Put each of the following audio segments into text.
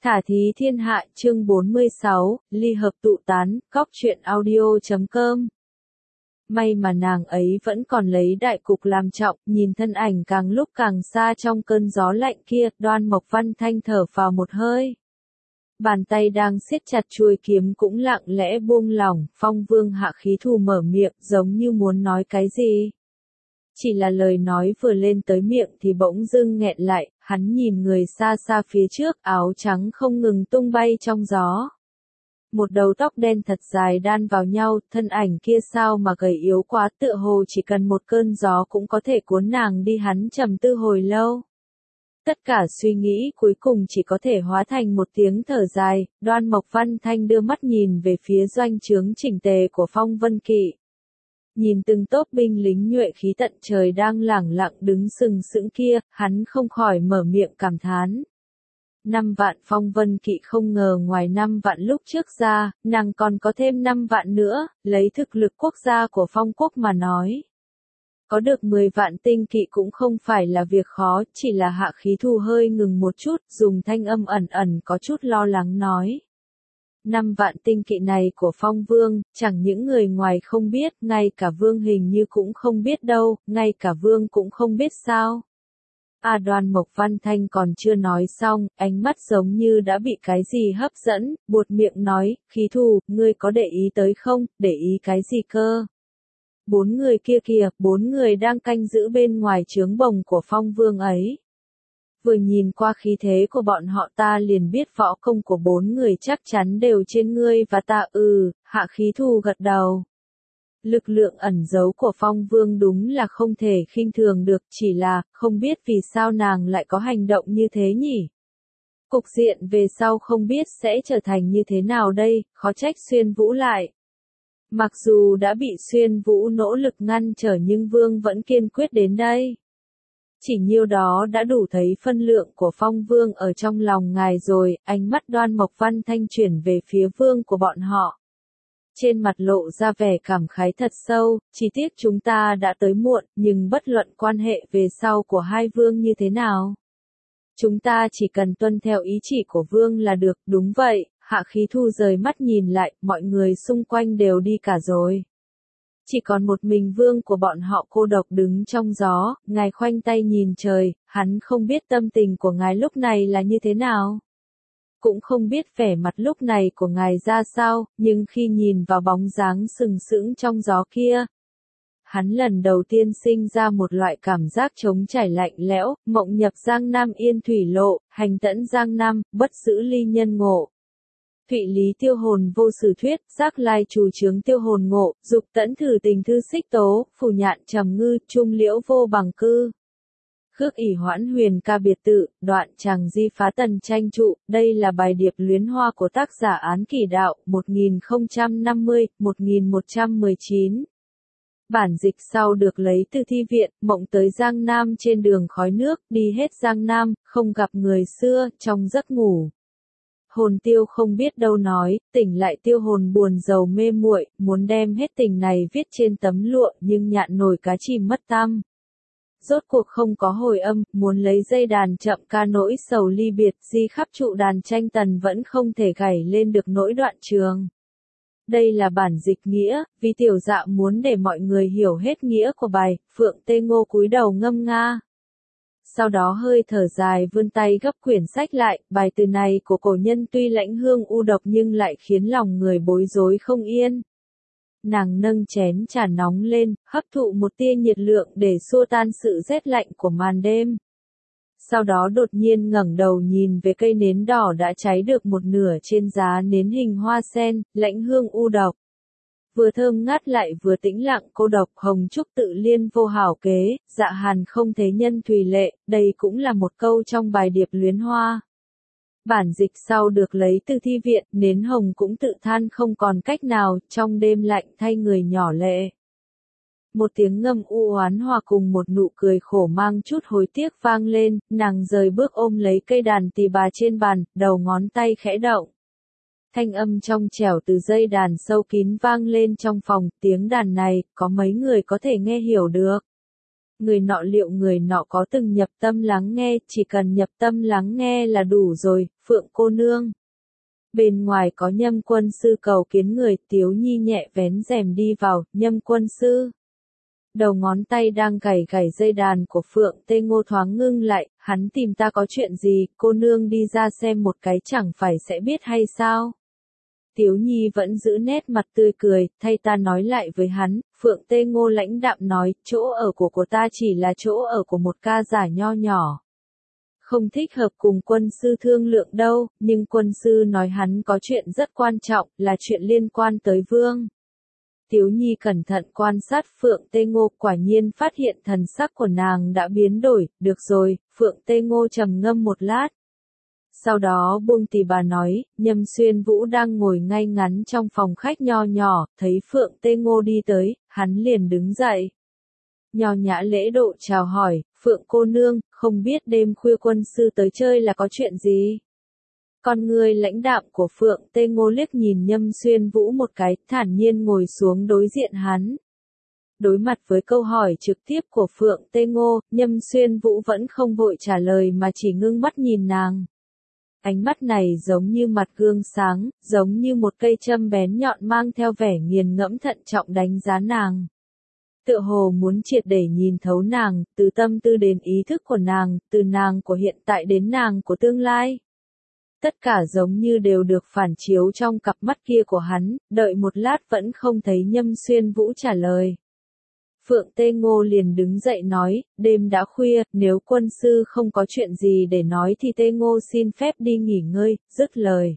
Thả thí thiên hạ chương 46, ly hợp tụ tán, góc truyện audio.com. May mà nàng ấy vẫn còn lấy đại cục làm trọng, nhìn thân ảnh càng lúc càng xa trong cơn gió lạnh kia, Đoan Mộc Văn Thanh thở phào một hơi. Bàn tay đang siết chặt chuôi kiếm cũng lặng lẽ buông lỏng, Phong Vương Hạ Khí Thù mở miệng, giống như muốn nói cái gì. Chỉ là lời nói vừa lên tới miệng thì bỗng dưng nghẹn lại, hắn nhìn người xa xa phía trước, áo trắng không ngừng tung bay trong gió. Một đầu tóc đen thật dài đan vào nhau, thân ảnh kia sao mà gầy yếu quá, tựa hồ chỉ cần một cơn gió cũng có thể cuốn nàng đi, hắn trầm tư hồi lâu. Tất cả suy nghĩ cuối cùng chỉ có thể hóa thành một tiếng thở dài, Đoan Mộc Văn Thanh đưa mắt nhìn về phía doanh trướng chỉnh tề của Phong Vân Kỵ. Nhìn từng tốp binh lính nhuệ khí tận trời đang lẳng lặng đứng sừng sững kia, hắn không khỏi mở miệng cảm thán. 5 vạn Phong Vân Kỵ, không ngờ ngoài 5 vạn lúc trước ra, nàng còn có thêm 5 vạn nữa, lấy thực lực quốc gia của Phong quốc mà nói. Có được 10 vạn tinh kỵ cũng không phải là việc khó, chỉ là Hạ Khí Thù hơi ngừng một chút, dùng thanh âm ẩn ẩn có chút lo lắng nói. 5 vạn tinh kỵ này của Phong Vương, chẳng những người ngoài không biết, ngay cả Vương hình như cũng không biết đâu, ngay cả Vương cũng không biết sao. Đoan Mộc Văn Thanh còn chưa nói xong, ánh mắt giống như đã bị cái gì hấp dẫn, buột miệng nói, Khí Thù, ngươi có để ý tới không, để ý cái gì cơ? 4 người kia kìa, 4 người đang canh giữ bên ngoài trướng bồng của Phong Vương ấy. Vừa nhìn qua khí thế của bọn họ ta liền biết võ công của 4 người chắc chắn đều trên ngươi và ta. Hạ Khí Thù gật đầu. Lực lượng ẩn giấu của Phong Vương đúng là không thể khinh thường được, chỉ là, không biết vì sao nàng lại có hành động như thế nhỉ? Cục diện về sau không biết sẽ trở thành như thế nào đây, khó trách Xuyên Vũ lại. Mặc dù đã bị Xuyên Vũ nỗ lực ngăn trở nhưng Vương vẫn kiên quyết đến đây. Chỉ nhiêu đó đã đủ thấy phân lượng của Phong Vương ở trong lòng ngài rồi, ánh mắt Đoan Mộc Văn Thanh chuyển về phía Vương của bọn họ. Trên mặt lộ ra vẻ cảm khái thật sâu, chỉ tiếc chúng ta đã tới muộn, nhưng bất luận quan hệ về sau của hai Vương như thế nào. Chúng ta chỉ cần tuân theo ý chỉ của Vương là được, đúng vậy. Hạ Khí Thù rời mắt nhìn lại, mọi người xung quanh đều đi cả rồi. Chỉ còn một mình Vương của bọn họ cô độc đứng trong gió, ngài khoanh tay nhìn trời, hắn không biết tâm tình của ngài lúc này là như thế nào. Cũng không biết vẻ mặt lúc này của ngài ra sao, nhưng khi nhìn vào bóng dáng sừng sững trong gió kia, hắn lần đầu tiên sinh ra một loại cảm giác trống trải lạnh lẽo, mộng nhập Giang Nam yên thủy lộ, hành tẫn Giang Nam, bất giữ ly nhân ngộ. Thụy lý tiêu hồn vô sử thuyết, giác lai trù chướng tiêu hồn ngộ, dục tẫn thử tình thư xích tố, phủ nhạn trầm ngư, trung liễu vô bằng cư. Khước ỷ hoãn huyền ca biệt tự, đoạn chàng di phá tần tranh trụ, đây là bài điệp luyến hoa của tác giả Án Kỷ Đạo, 1050-1119. Bản dịch sau được lấy từ thi viện, mộng tới Giang Nam trên đường khói nước, đi hết Giang Nam, không gặp người xưa, trong giấc ngủ. Hồn tiêu không biết đâu nói, tỉnh lại tiêu hồn buồn rầu mê muội, muốn đem hết tình này viết trên tấm lụa nhưng nhạn nổi cá chìm mất tăm. Rốt cuộc không có hồi âm, muốn lấy dây đàn chậm ca nỗi sầu ly biệt, di khắp trụ đàn tranh tần vẫn không thể gảy lên được nỗi đoạn trường. Đây là bản dịch nghĩa, vì tiểu dạ muốn để mọi người hiểu hết nghĩa của bài, Phượng Tê Ngô cúi đầu ngâm nga. Sau đó hơi thở dài vươn tay gấp quyển sách lại, bài từ này của cổ nhân tuy lãnh hương u độc nhưng lại khiến lòng người bối rối không yên. Nàng nâng chén trà nóng lên, hấp thụ một tia nhiệt lượng để xua tan sự rét lạnh của màn đêm. Sau đó đột nhiên ngẩng đầu nhìn về cây nến đỏ đã cháy được một nửa trên giá nến hình hoa sen, lãnh hương u độc. Vừa thơm ngát lại vừa tĩnh lặng cô độc, hồng trúc tự liên vô hảo kế, dạ hàn không thế nhân thùy lệ, đây cũng là một câu trong bài điệp luyến hoa. Bản dịch sau được lấy từ thi viện, nến hồng cũng tự than không còn cách nào, trong đêm lạnh thay người nhỏ lệ. Một tiếng ngâm u oán hòa cùng một nụ cười khổ mang chút hối tiếc vang lên, nàng rời bước ôm lấy cây đàn tỳ bà trên bàn, đầu ngón tay khẽ động. Thanh âm trong trẻo từ dây đàn sâu kín vang lên trong phòng, tiếng đàn này, có mấy người có thể nghe hiểu được. Người nọ liệu người nọ có từng nhập tâm lắng nghe, chỉ cần nhập tâm lắng nghe là đủ rồi, Phượng cô nương. Bên ngoài có Nhâm quân sư cầu kiến người, Tiếu Nhi nhẹ vén rèm đi vào, Nhâm quân sư. Đầu ngón tay đang gảy gảy dây đàn của Phượng Tê Ngô thoáng ngưng lại, hắn tìm ta có chuyện gì, cô nương đi ra xem một cái chẳng phải sẽ biết hay sao. Tiếu Nhi vẫn giữ nét mặt tươi cười, thay ta nói lại với hắn, Phượng Tê Ngô lãnh đạm nói, chỗ ở của ta chỉ là chỗ ở của một ca giả nho nhỏ. Không thích hợp cùng quân sư thương lượng đâu, nhưng quân sư nói hắn có chuyện rất quan trọng, là chuyện liên quan tới vương. Tiếu Nhi cẩn thận quan sát Phượng Tê Ngô, quả nhiên phát hiện thần sắc của nàng đã biến đổi, được rồi, Phượng Tê Ngô trầm ngâm một lát. Sau đó buông tì bà nói, Nhâm Xuyên Vũ đang ngồi ngay ngắn trong phòng khách nho nhỏ, thấy Phượng Tê Ngô đi tới, hắn liền đứng dậy. Nho nhã lễ độ chào hỏi, Phượng cô nương, không biết đêm khuya quân sư tới chơi là có chuyện gì? Con người lãnh đạm của Phượng Tê Ngô liếc nhìn Nhâm Xuyên Vũ một cái, thản nhiên ngồi xuống đối diện hắn. Đối mặt với câu hỏi trực tiếp của Phượng Tê Ngô, Nhâm Xuyên Vũ vẫn không vội trả lời mà chỉ ngưng mắt nhìn nàng. Ánh mắt này giống như mặt gương sáng, giống như một cây châm bén nhọn mang theo vẻ nghiền ngẫm thận trọng đánh giá nàng. Tựa hồ muốn triệt để nhìn thấu nàng, từ tâm tư đến ý thức của nàng, từ nàng của hiện tại đến nàng của tương lai. Tất cả giống như đều được phản chiếu trong cặp mắt kia của hắn, đợi một lát vẫn không thấy Nhâm Xuyên Vũ trả lời. Phượng Tê Ngô liền đứng dậy nói, đêm đã khuya, nếu quân sư không có chuyện gì để nói thì Tê Ngô xin phép đi nghỉ ngơi, dứt lời.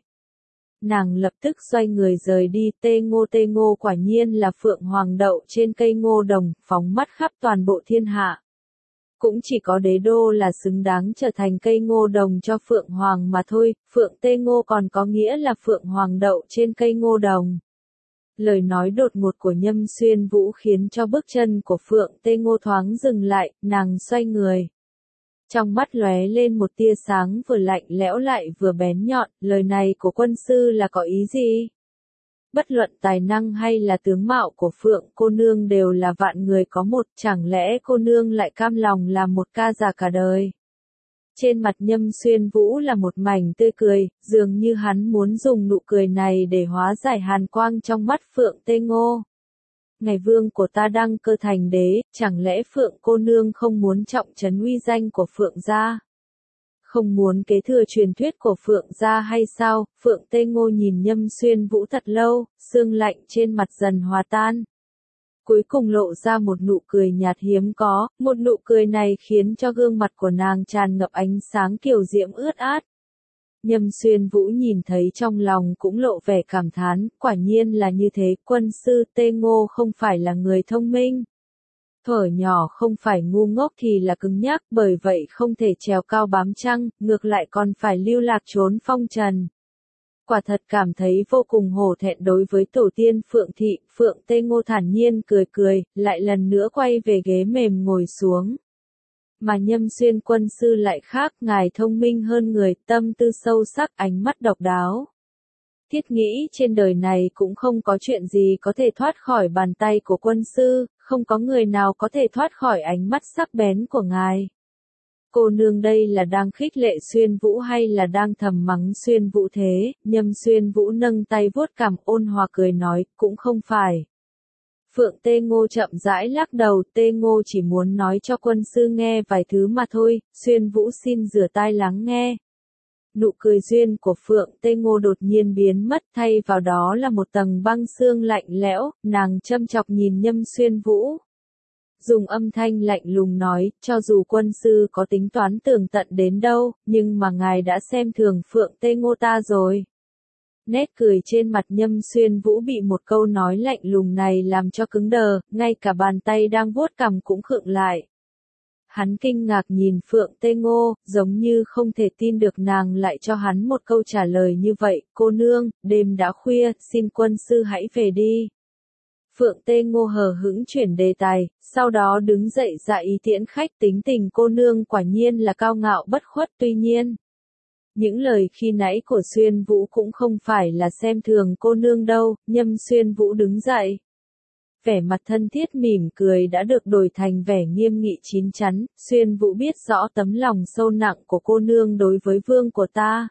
Nàng lập tức xoay người rời đi, Tê Ngô quả nhiên là Phượng Hoàng đậu trên cây ngô đồng, phóng mắt khắp toàn bộ thiên hạ. Cũng chỉ có đế đô là xứng đáng trở thành cây ngô đồng cho Phượng Hoàng mà thôi, Phượng Tê Ngô còn có nghĩa là Phượng Hoàng đậu trên cây ngô đồng. Lời nói đột ngột của Nhâm Xuyên Vũ khiến cho bước chân của Phượng Tê Ngô thoáng dừng lại, nàng xoay người. Trong mắt lóe lên một tia sáng vừa lạnh lẽo lại vừa bén nhọn, lời này của quân sư là có ý gì? Bất luận tài năng hay là tướng mạo của Phượng cô nương đều là vạn người có một, chẳng lẽ cô nương lại cam lòng làm một ca giả cả đời? Trên mặt Nhâm Xuyên Vũ là một mảnh tươi cười, dường như hắn muốn dùng nụ cười này để hóa giải hàn quang trong mắt Phượng Tê Ngô. Ngày vương của ta đăng cơ thành đế, chẳng lẽ Phượng cô nương không muốn trọng trấn uy danh của Phượng gia? Không muốn kế thừa truyền thuyết của Phượng gia hay sao? Phượng Tê Ngô nhìn Nhâm Xuyên Vũ thật lâu, sương lạnh trên mặt dần hòa tan. Cuối cùng lộ ra một nụ cười nhạt hiếm có, một nụ cười này khiến cho gương mặt của nàng tràn ngập ánh sáng kiều diễm ướt át. Nhâm Xuyên Vũ nhìn thấy trong lòng cũng lộ vẻ cảm thán, quả nhiên là như thế, quân sư Tê Ngô không phải là người thông minh. Thuở nhỏ không phải ngu ngốc thì là cứng nhắc, bởi vậy không thể trèo cao bám trăng, ngược lại còn phải lưu lạc trốn phong trần. Quả thật cảm thấy vô cùng hổ thẹn đối với tổ tiên Phượng Thị, Phượng Tê Ngô thản nhiên cười cười, lại lần nữa quay về ghế mềm ngồi xuống. Mà Nhâm Xuyên quân sư lại khác, ngài thông minh hơn người, tâm tư sâu sắc, ánh mắt độc đáo. Thiết nghĩ trên đời này cũng không có chuyện gì có thể thoát khỏi bàn tay của quân sư, không có người nào có thể thoát khỏi ánh mắt sắc bén của ngài. Cô nương đây là đang khích lệ Xuyên Vũ hay là đang thầm mắng Xuyên Vũ thế? Nhâm Xuyên Vũ nâng tay vuốt cằm ôn hòa cười nói, cũng không phải. Phượng Tê Ngô chậm rãi lắc đầu, Tê Ngô chỉ muốn nói cho quân sư nghe vài thứ mà thôi, Xuyên Vũ xin rửa tai lắng nghe. Nụ cười duyên của Phượng Tê Ngô đột nhiên biến mất, thay vào đó là một tầng băng xương lạnh lẽo, nàng châm chọc nhìn Nhâm Xuyên Vũ. Dùng âm thanh lạnh lùng nói, cho dù quân sư có tính toán tường tận đến đâu, nhưng mà ngài đã xem thường Phượng Tê Ngô ta rồi. Nét cười trên mặt Nhâm Xuyên Vũ bị một câu nói lạnh lùng này làm cho cứng đờ, ngay cả bàn tay đang vuốt cằm cũng khựng lại. Hắn kinh ngạc nhìn Phượng Tê Ngô, giống như không thể tin được nàng lại cho hắn một câu trả lời như vậy, cô nương, đêm đã khuya, xin quân sư hãy về đi. Phượng Tê Ngô hờ hững chuyển đề tài, sau đó đứng dậy dạ ý tiễn khách, tính tình cô nương quả nhiên là cao ngạo bất khuất, tuy nhiên. Những lời khi nãy của Xuyên Vũ cũng không phải là xem thường cô nương đâu, Nhâm Xuyên Vũ đứng dậy. Vẻ mặt thân thiết mỉm cười đã được đổi thành vẻ nghiêm nghị chín chắn, Xuyên Vũ biết rõ tấm lòng sâu nặng của cô nương đối với vương của ta.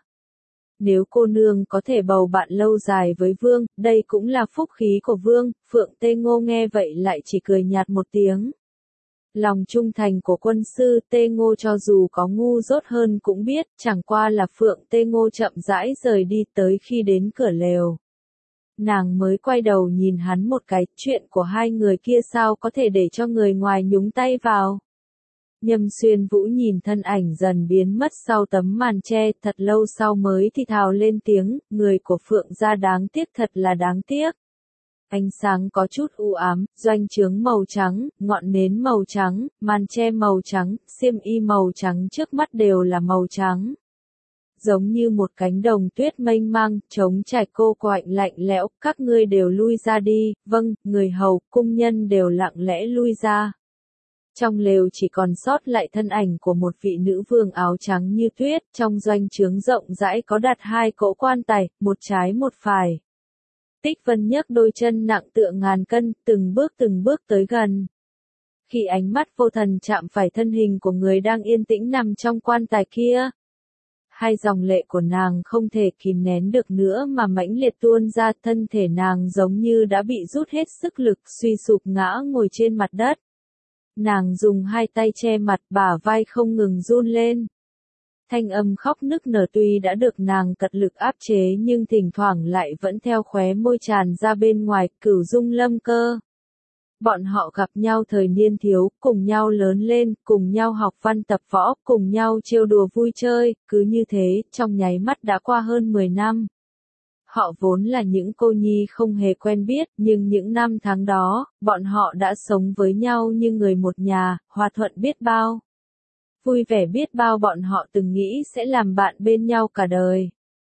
Nếu cô nương có thể bầu bạn lâu dài với vương, đây cũng là phúc khí của vương. Phượng Tê Ngô nghe vậy lại chỉ cười nhạt một tiếng. Lòng trung thành của quân sư Tê Ngô cho dù có ngu dốt hơn cũng biết, chẳng qua là Phượng Tê Ngô chậm rãi rời đi tới khi đến cửa lều. Nàng mới quay đầu nhìn hắn một cái, chuyện của hai người kia sao có thể để cho người ngoài nhúng tay vào. Nhâm Xuyên Vũ nhìn thân ảnh dần biến mất sau tấm màn che, thật lâu sau mới thì thào lên tiếng, người của Phượng gia đáng tiếc, thật là đáng tiếc. Ánh sáng có chút u ám, doanh trướng màu trắng, ngọn nến màu trắng, màn che màu trắng, xiêm y màu trắng trước mắt đều là màu trắng. Giống như một cánh đồng tuyết mênh mang, trống trải cô quạnh lạnh lẽo, các ngươi đều lui ra đi, vâng, người hầu, cung nhân đều lặng lẽ lui ra. Trong lều chỉ còn sót lại thân ảnh của một vị nữ vương áo trắng như tuyết, trong doanh trướng rộng rãi có đặt hai cỗ quan tài, một trái một phải. Tích Vân nhấc đôi chân nặng tựa ngàn cân, từng bước tới gần. Khi ánh mắt vô thần chạm phải thân hình của người đang yên tĩnh nằm trong quan tài kia, hai dòng lệ của nàng không thể kìm nén được nữa mà mãnh liệt tuôn ra, thân thể nàng giống như đã bị rút hết sức lực, suy sụp ngã ngồi trên mặt đất. Nàng dùng hai tay che mặt, bả vai không ngừng run lên. Thanh âm khóc nức nở tuy đã được nàng cật lực áp chế nhưng thỉnh thoảng lại vẫn theo khóe môi tràn ra bên ngoài. Cửu Dung Lâm Cơ. Bọn họ gặp nhau thời niên thiếu, cùng nhau lớn lên, cùng nhau học văn tập võ, cùng nhau trêu đùa vui chơi, cứ như thế, trong nháy mắt đã qua hơn 10 năm. Họ vốn là những cô nhi không hề quen biết, nhưng những năm tháng đó, bọn họ đã sống với nhau như người một nhà, hòa thuận biết bao. Vui vẻ biết bao, bọn họ từng nghĩ sẽ làm bạn bên nhau cả đời.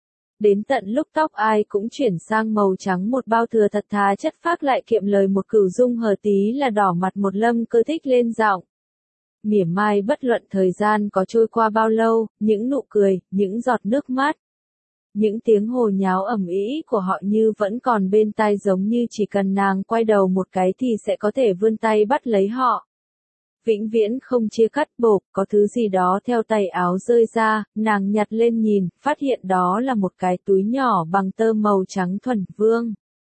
Đến tận lúc tóc ai cũng chuyển sang màu trắng, một bao thừa thật thà chất phác lại kiệm lời một Cửu Dung hờ tí là đỏ mặt một Lâm Cơ thích lên giọng. Mỉa mai bất luận thời gian có trôi qua bao lâu, những nụ cười, những giọt nước mắt. Những tiếng hồ nháo ầm ĩ của họ như vẫn còn bên tai, giống như chỉ cần nàng quay đầu một cái thì sẽ có thể vươn tay bắt lấy họ. Vĩnh viễn không chia cắt. Bộp, có thứ gì đó theo tay áo rơi ra, nàng nhặt lên nhìn, phát hiện đó là một cái túi nhỏ bằng tơ màu trắng thuần vương.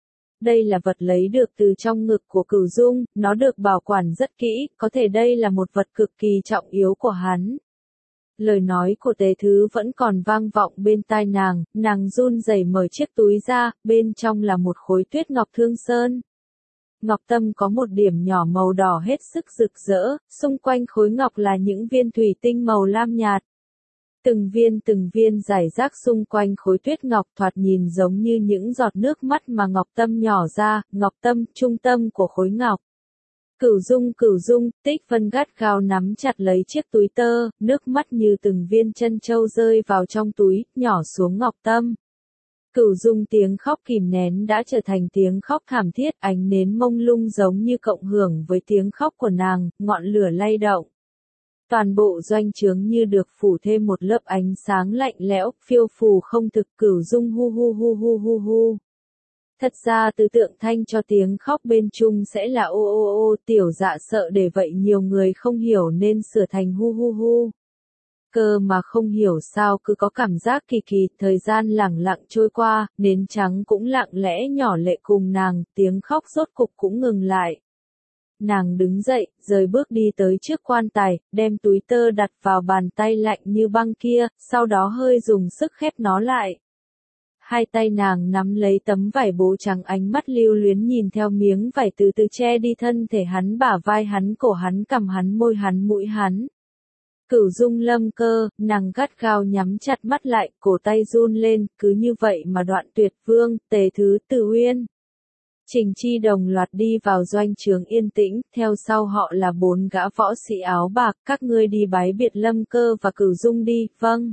Đây là vật lấy được từ trong ngực của Cửu Dung, nó được bảo quản rất kỹ, có thể đây là một vật cực kỳ trọng yếu của hắn. Lời nói của Tế Thứ vẫn còn vang vọng bên tai nàng run rẩy mở chiếc túi ra, bên trong là một khối tuyết ngọc thương sơn. Ngọc tâm có một điểm nhỏ màu đỏ hết sức rực rỡ, xung quanh khối ngọc là những viên thủy tinh màu lam nhạt. Từng viên rải rác xung quanh khối tuyết ngọc, thoạt nhìn giống như những giọt nước mắt mà ngọc tâm nhỏ ra, ngọc tâm, trung tâm của khối ngọc. Cửu Dung, Tích Vân gắt gao nắm chặt lấy chiếc túi tơ, nước mắt như từng viên chân châu rơi vào trong túi, nhỏ xuống ngọc tâm. Cửu Dung tiếng khóc kìm nén đã trở thành tiếng khóc thảm thiết, ánh nến mông lung giống như cộng hưởng với tiếng khóc của nàng, ngọn lửa lay động. Toàn bộ doanh trướng như được phủ thêm một lớp ánh sáng lạnh lẽo, phiêu phù không thực. Cửu Dung hu hu hu hu hu hu. Thật ra từ tượng thanh cho tiếng khóc bên chung sẽ là ô ô ô, Tiểu Dạ sợ để vậy nhiều người không hiểu nên sửa thành hu hu hu. Cơ mà không hiểu sao cứ có cảm giác kỳ kỳ, thời gian lẳng lặng trôi qua, nến trắng cũng lặng lẽ nhỏ lệ cùng nàng, tiếng khóc rốt cục cũng ngừng lại. Nàng đứng dậy, rời bước đi tới trước quan tài, đem túi tơ đặt vào bàn tay lạnh như băng kia, sau đó hơi dùng sức khép nó lại. Hai tay nàng nắm lấy tấm vải bố trắng, ánh mắt lưu luyến nhìn theo miếng vải từ từ che đi thân thể hắn, bả vai hắn, cổ hắn, cằm hắn, môi hắn, mũi hắn. Cửu Dung Lâm Cơ, nàng gắt gao nhắm chặt mắt lại, cổ tay run lên, cứ như vậy mà đoạn tuyệt vương, Tề Thứ, Từ Uyên. Trình Chi đồng loạt đi vào doanh trướng yên tĩnh, theo sau họ là 4 gã võ sĩ áo bạc, các ngươi đi bái biệt Lâm Cơ và Cửu Dung đi, vâng.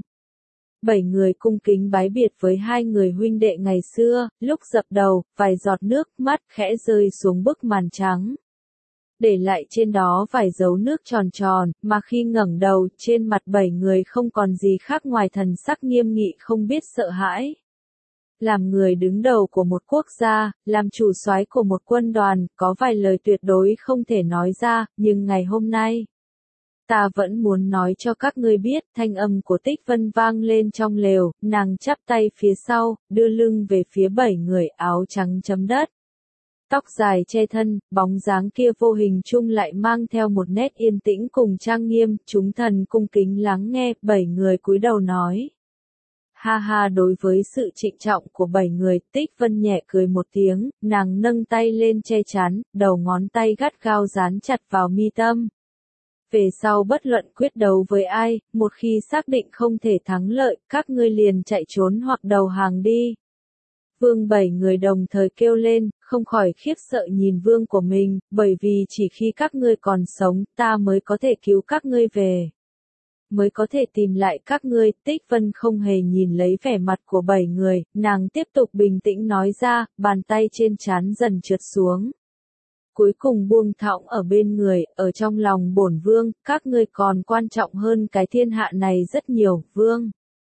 7 người cung kính bái biệt với 2 người huynh đệ ngày xưa, lúc dập đầu, vài giọt nước mắt khẽ rơi xuống bức màn trắng. Để lại trên đó vài dấu nước tròn tròn, mà khi ngẩng đầu, trên mặt 7 người không còn gì khác ngoài thần sắc nghiêm nghị không biết sợ hãi. Làm người đứng đầu của một quốc gia, làm chủ soái của một quân đoàn, có vài lời tuyệt đối không thể nói ra, nhưng ngày hôm nay, ta vẫn muốn nói cho các ngươi biết, thanh âm của Tích Vân vang lên trong lều, nàng chắp tay phía sau, đưa lưng về phía 7 người áo trắng chấm đất. Tóc dài che thân, bóng dáng kia vô hình chung lại mang theo một nét yên tĩnh cùng trang nghiêm, chúng thần cung kính lắng nghe, 7 người cúi đầu nói. Ha ha, đối với sự trịnh trọng của 7 người, Tích Vân nhẹ cười một tiếng, nàng nâng tay lên che chắn, đầu ngón tay gắt gao dán chặt vào mi tâm. Về sau bất luận quyết đấu với ai, một khi xác định không thể thắng lợi, các ngươi liền chạy trốn hoặc đầu hàng đi. Vương 7 người đồng thời kêu lên, không khỏi khiếp sợ nhìn vương của mình, bởi vì chỉ khi các ngươi còn sống, ta mới có thể cứu các ngươi về. Mới có thể tìm lại các ngươi. Tích Vân không hề nhìn lấy vẻ mặt của 7 người, nàng tiếp tục bình tĩnh nói ra, bàn tay trên trán dần trượt xuống. Cuối cùng buông thõng ở bên người, ở trong lòng bổn vương, các ngươi còn quan trọng hơn cái thiên hạ này rất nhiều, vương.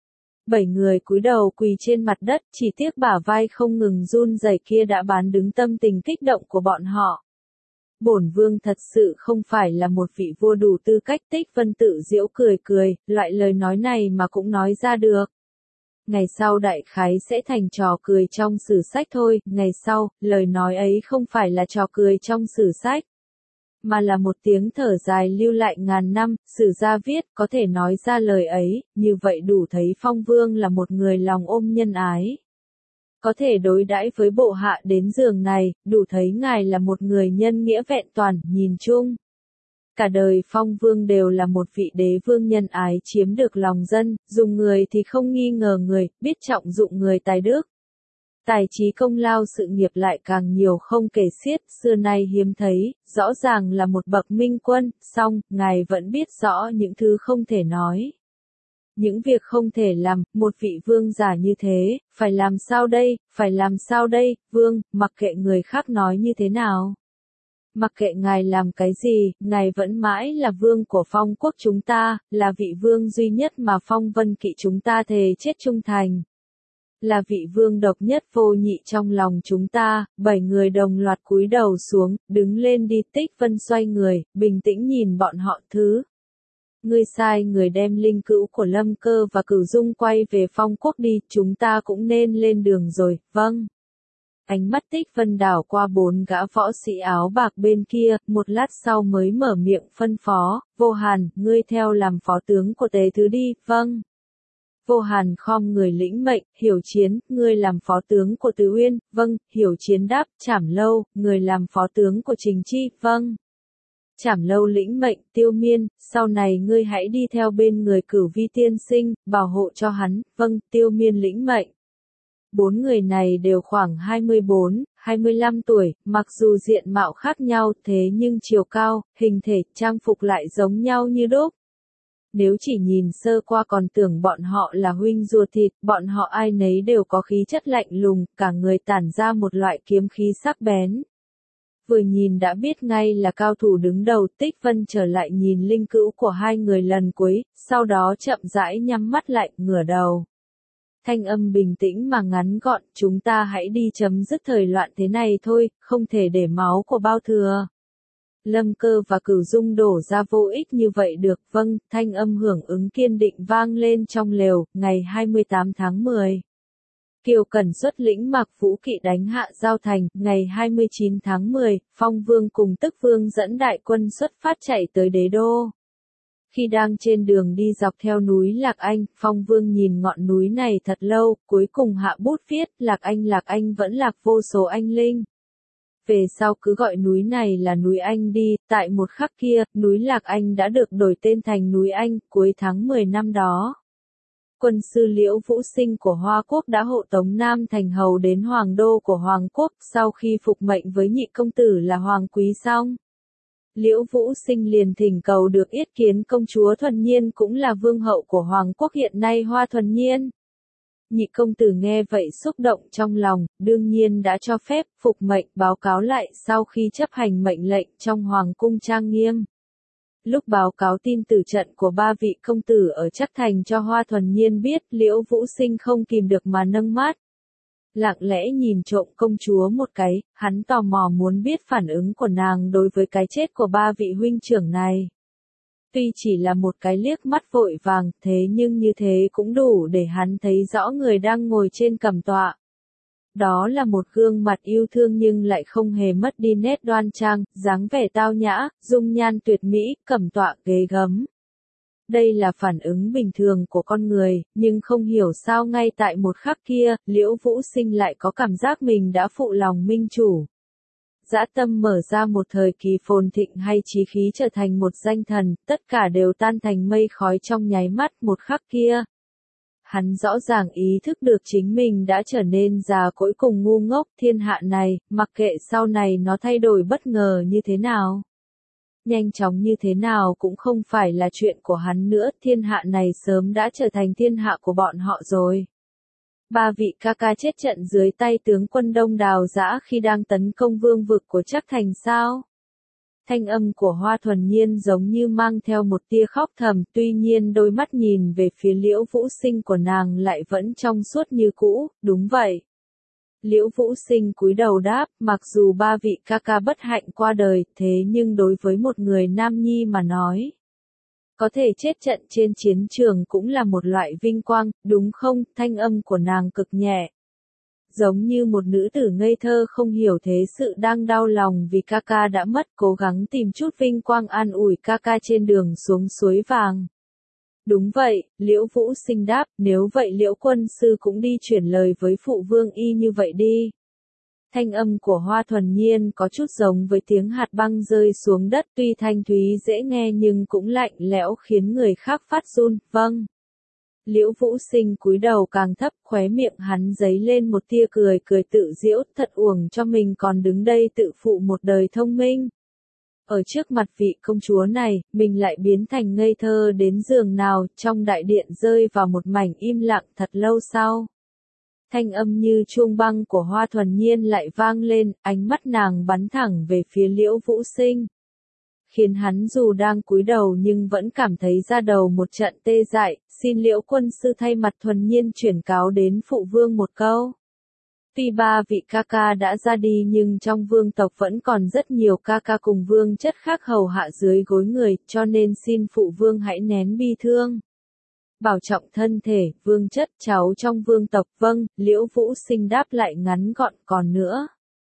7 người cúi đầu quỳ trên mặt đất, chỉ tiếc bả vai không ngừng run rẩy kia đã bán đứng tâm tình kích động của bọn họ. Bổn vương thật sự không phải là một vị vua đủ tư cách. Tích Vân tự giễu cười cười, loại lời nói này mà cũng nói ra được. Ngày sau đại khái sẽ thành trò cười trong sử sách thôi, ngày sau, lời nói ấy không phải là trò cười trong sử sách, mà là một tiếng thở dài lưu lại ngàn năm, sử gia viết, có thể nói ra lời ấy, như vậy đủ thấy Phong Vương là một người lòng ôm nhân ái. Có thể đối đãi với bộ hạ đến giường này, đủ thấy ngài là một người nhân nghĩa vẹn toàn, nhìn chung. Cả đời Phong Vương đều là một vị đế vương nhân ái chiếm được lòng dân, dùng người thì không nghi ngờ người, biết trọng dụng người tài đức. Tài trí công lao sự nghiệp lại càng nhiều không kể xiết, xưa nay hiếm thấy, rõ ràng là một bậc minh quân, song, ngài vẫn biết rõ những thứ không thể nói. Những việc không thể làm, một vị vương giả như thế, phải làm sao đây, phải làm sao đây, vương, mặc kệ người khác nói như thế nào. Mặc kệ ngài làm cái gì, ngài vẫn mãi là vương của Phong quốc chúng ta, là vị vương duy nhất mà Phong Vân Kỵ chúng ta thề chết trung thành. Là vị vương độc nhất vô nhị trong lòng chúng ta. 7 người đồng loạt cúi đầu xuống, đứng lên đi. Tích Vân xoay người, bình tĩnh nhìn bọn họ. Ngươi sai người đem linh cữu của Lâm Cơ và Cửu Dung quay về Phong quốc đi, chúng ta cũng nên lên đường rồi. Vâng. Ánh mắt Tích Vân đảo qua 4 gã võ sĩ áo bạc bên kia, một lát sau mới mở miệng phân phó, Vô Hàn, ngươi theo làm phó tướng của Tế Thứ đi. Vâng. Vô Hàn khom người lĩnh mệnh, Hiểu Chiến, ngươi làm phó tướng của Từ Uyên. Vâng. Hiểu Chiến đáp, Trảm Lâu, người làm phó tướng của Trình Chi. Vâng. Trảm Lâu lĩnh mệnh, Tiêu Miên, sau này ngươi hãy đi theo bên người Cửu Vi tiên sinh, bảo hộ cho hắn. Vâng. Tiêu Miên lĩnh mệnh. 4 người này đều khoảng 24, 25 tuổi, mặc dù diện mạo khác nhau thế nhưng chiều cao, hình thể, trang phục lại giống nhau như đúc. Nếu chỉ nhìn sơ qua còn tưởng bọn họ là huynh ruột thịt, bọn họ ai nấy đều có khí chất lạnh lùng, cả người tản ra một loại kiếm khí sắc bén. Vừa nhìn đã biết ngay là cao thủ đứng đầu. Tích Vân trở lại nhìn linh cữu của hai người lần cuối, sau đó chậm rãi nhắm mắt lại, ngửa đầu. Thanh âm bình tĩnh mà ngắn gọn, chúng ta hãy đi chấm dứt thời loạn thế này thôi, không thể để máu của bao thừa. Lâm Cơ và Cửu Dung đổ ra vô ích như vậy được. Vâng. Thanh âm hưởng ứng kiên định vang lên trong lều. Ngày 28 tháng 10. Kiều Cẩn xuất lĩnh Mạc Vũ Kỵ đánh hạ Giao Thành. Ngày 29 tháng 10, Phong Vương cùng Tức Vương dẫn đại quân xuất phát chạy tới đế đô. Khi đang trên đường đi dọc theo núi Lạc Anh, Phong Vương nhìn ngọn núi này thật lâu, cuối cùng hạ bút viết, Lạc Anh vẫn lạc vô số anh linh. Về sau cứ gọi núi này là núi Anh đi. Tại một khắc kia, núi Lạc Anh đã được đổi tên thành núi Anh. Cuối tháng 10 năm đó, quân sư Liễu Vũ Sinh của Hoa Quốc đã hộ tống Nam Thành Hầu đến Hoàng đô của Hoàng Quốc. Sau khi phục mệnh với nhị công tử là Hoàng Quý xong, Liễu Vũ Sinh liền thỉnh cầu được yết kiến công chúa Thuần Nhiên, cũng là vương hậu của Hoàng Quốc hiện nay Hoa Thuần Nhiên. Nhị công tử nghe vậy xúc động trong lòng, đương nhiên đã cho phép, phục mệnh, báo cáo lại sau khi chấp hành mệnh lệnh trong Hoàng cung trang nghiêm. Lúc báo cáo tin tử trận của 3 vị công tử ở Trắc Thành cho Hoa Thuần Nhiên biết, Liễu Vũ Sinh không kìm được mà nâng mắt. lặng lẽ nhìn trộm công chúa một cái, hắn tò mò muốn biết phản ứng của nàng đối với cái chết của ba vị huynh trưởng này. Tuy chỉ là một cái liếc mắt vội vàng, thế nhưng như thế cũng đủ để hắn thấy rõ người đang ngồi trên cầm tọa. Đó là một gương mặt yêu thương nhưng lại không hề mất đi nét đoan trang, dáng vẻ tao nhã, dung nhan tuyệt mỹ, cầm tọa ghế gấm. Đây là phản ứng bình thường của con người, nhưng không hiểu sao ngay tại một khắc kia, Liễu Vũ Sinh lại có cảm giác mình đã phụ lòng minh chủ. Dã tâm mở ra một thời kỳ phồn thịnh hay chí khí trở thành một danh thần, tất cả đều tan thành mây khói trong nháy mắt một khắc kia. Hắn rõ ràng ý thức được chính mình đã trở nên già cỗi cùng ngu ngốc thiên hạ này, mặc kệ sau này nó thay đổi bất ngờ như thế nào. Nhanh chóng như thế nào cũng không phải là chuyện của hắn nữa, thiên hạ này sớm đã trở thành thiên hạ của bọn họ rồi. Ba vị ca ca chết trận dưới tay tướng quân Đông Đào Dã khi đang tấn công vương vực của Trắc Thành sao? Thanh âm của Hoa Thuần Nhiên giống như mang theo một tia khóc thầm, tuy nhiên đôi mắt nhìn về phía Liễu Vũ Sinh của nàng lại vẫn trong suốt như cũ, đúng vậy. Liễu Vũ Sinh cúi đầu đáp, mặc dù ba vị ca ca bất hạnh qua đời, thế nhưng đối với một người nam nhi mà nói, có thể chết trận trên chiến trường cũng là một loại vinh quang, đúng không? Thanh âm của nàng cực nhẹ. Giống như một nữ tử ngây thơ không hiểu thế sự đang đau lòng vì ca ca đã mất, cố gắng tìm chút vinh quang an ủi ca ca trên đường xuống suối vàng. Đúng vậy, Liễu Vũ Sinh đáp, nếu vậy Liễu quân sư cũng đi chuyển lời với phụ vương y như vậy đi. Thanh âm của Hoa Thuần Nhiên có chút giống với tiếng hạt băng rơi xuống đất, tuy thanh thúy dễ nghe nhưng cũng lạnh lẽo khiến người khác phát run, vâng. Liễu Vũ Sinh cúi đầu càng thấp, khóe miệng hắn giấy lên một tia cười tự giễu, thật uổng cho mình còn đứng đây tự phụ một đời thông minh. Ở trước mặt vị công chúa này, mình lại biến thành ngây thơ đến giường nào, trong đại điện rơi vào một mảnh im lặng thật lâu sau. Thanh âm như chuông băng của Hoa Thuần Nhiên lại vang lên, ánh mắt nàng bắn thẳng về phía Liễu Vũ Sinh. Khiến hắn dù đang cúi đầu nhưng vẫn cảm thấy da đầu một trận tê dại, xin Liễu quân sư thay mặt Thuần Nhiên chuyển cáo đến phụ vương một câu. Tuy ba vị ca ca đã ra đi nhưng trong vương tộc vẫn còn rất nhiều ca ca cùng vương chất khác hầu hạ dưới gối người, cho nên xin phụ vương hãy nén bi thương. Bảo trọng thân thể, vương chất cháu trong vương tộc, vâng, Liễu Vũ Sinh đáp lại ngắn gọn, còn nữa.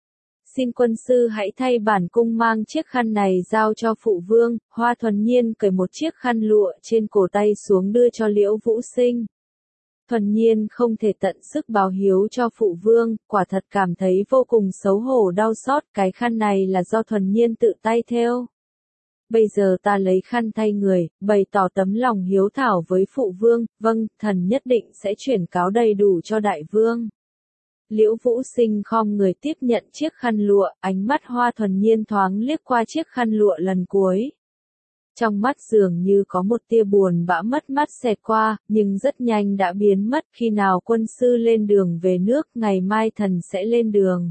Xin quân sư hãy thay bản cung mang chiếc khăn này giao cho phụ vương. Hoa Thuần Nhiên cởi một chiếc khăn lụa trên cổ tay xuống đưa cho Liễu Vũ Sinh. Thuần Nhiên không thể tận sức báo hiếu cho phụ vương, quả thật cảm thấy vô cùng xấu hổ đau xót, cái khăn này là do Thuần Nhiên tự tay thêu. Bây giờ ta lấy khăn thay người, bày tỏ tấm lòng hiếu thảo với phụ vương, vâng, thần nhất định sẽ chuyển cáo đầy đủ cho đại vương. Liễu Vũ Sinh khom người tiếp nhận chiếc khăn lụa, ánh mắt Hoa Thuần Nhiên thoáng liếc qua chiếc khăn lụa lần cuối. Trong mắt dường như có một tia buồn bã mất mát xẹt qua, nhưng rất nhanh đã biến mất. Khi nào quân sư lên đường về nước, ngày mai thần sẽ lên đường.